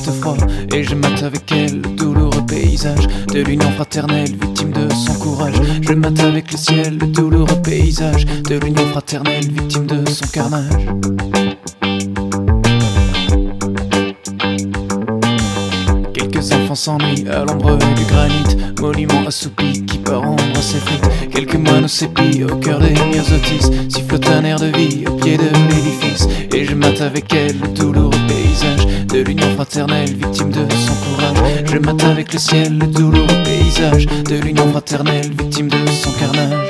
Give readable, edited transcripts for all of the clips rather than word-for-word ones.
reste froid et je mate avec elle le douloureux paysage de l'union fraternelle, victime de son courage. Je mate avec le ciel le douloureux paysage de l'union fraternelle, victime de son carnage. Quelques enfants s'ennuient à l'ombre du granit, monument assoupi qui part ombre ses frites. Quelques moineaux s'épient au cœur des myosotis, sifflotent un air de vie au pied de l'édifice. Et je mate avec elle le douloureux paysage de l'union fraternelle, victime de son courage. Je mate avec le ciel le douloureux paysage de l'union fraternelle, victime de son carnage.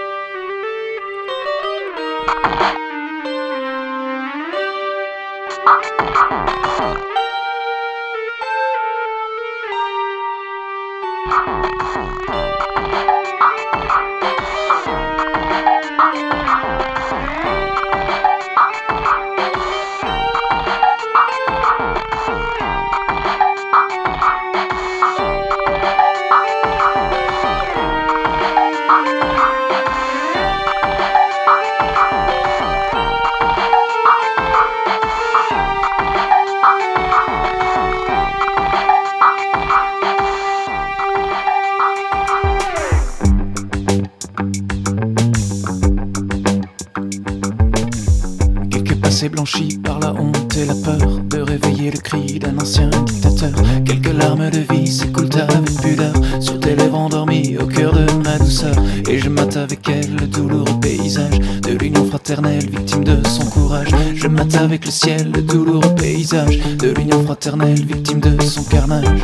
Passé blanchi par la honte et la peur de réveiller le cri d'un ancien dictateur. Quelques larmes de vie s'écoulent avec pudeur sur tes lèvres endormies au cœur de ma douceur. Et je mate avec elle le douloureux paysage de l'union fraternelle, victime de son courage. Je mate avec le ciel le douloureux paysage de l'union fraternelle, victime de son carnage.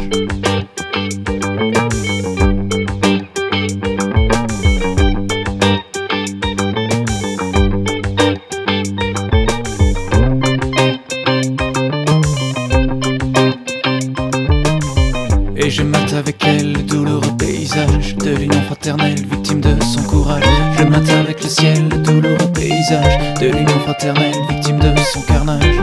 Et je mate avec elle le douloureux paysage de l'union fraternelle, victime de son courage. Je mate avec le ciel le douloureux paysage de l'union fraternelle, victime de son carnage.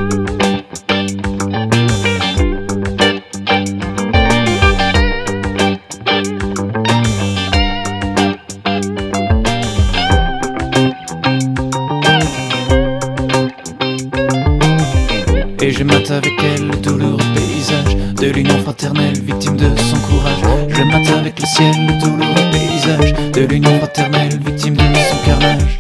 Et je mate avec elle le douloureux paysage de l'union fraternelle, victime de son courage. Je mate avec le ciel le douloureux paysage de l'union fraternelle, victime de son carnage.